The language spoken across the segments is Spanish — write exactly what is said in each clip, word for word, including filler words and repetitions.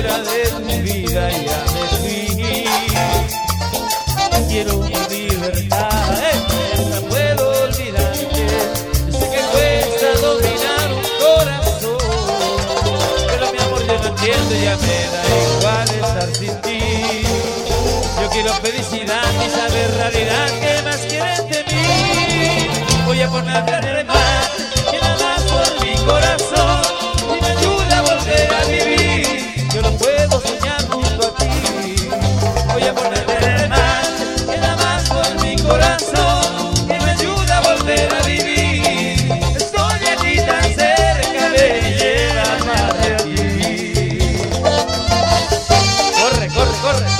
fuera de tu vida y ya me fui. Quiero mi libertad, eh, no puedo olvidarte. Yo sé que cuesta dominar un corazón, pero mi amor yo no entiendo, ya me da igual estar sin ti. Yo quiero felicidad y saber realidad que más quieres de mí. Voy a ponerme a remar, que nada más por mi corazón, y me ayuda a volver a vivir. Yo no puedo soñar junto a ti. Voy a ponerme a remar, que nada más por mi corazón, que me ayuda a volver a vivir. Estoy aquí tan cerca de llevarme a ti. Corre, corre, corre.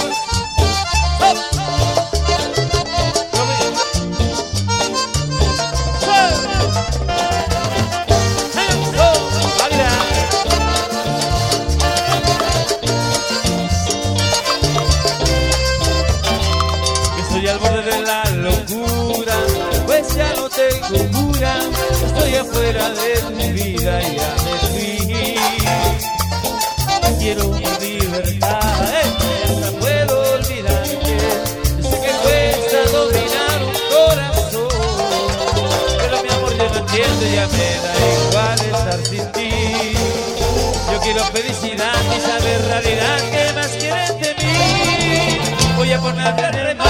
Estoy al borde de la locura, pues ya no tengo cura. Estoy afuera de tu vida y ya me fui. Quiero mi libertad, eh, no puedo olvidarte. Yo sé que cuesta dominar un corazón, pero mi amor yo no entiendo, ya me da igual estar sin ti. Yo quiero felicidad y saber realidad que más quieres de mí. Voy a ponerme a remar,